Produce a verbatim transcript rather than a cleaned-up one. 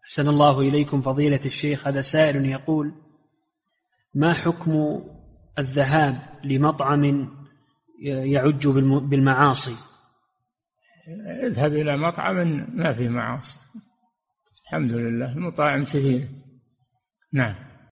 أحسن الله إليكم فضيلة الشيخ. هذا سائل يقول: ما حكم الذهاب لمطعم يعج بالمعاصي؟ اذهب إلى مطعم ما فيه معاصي، الحمد لله، المطاعم كثيرة. نعم.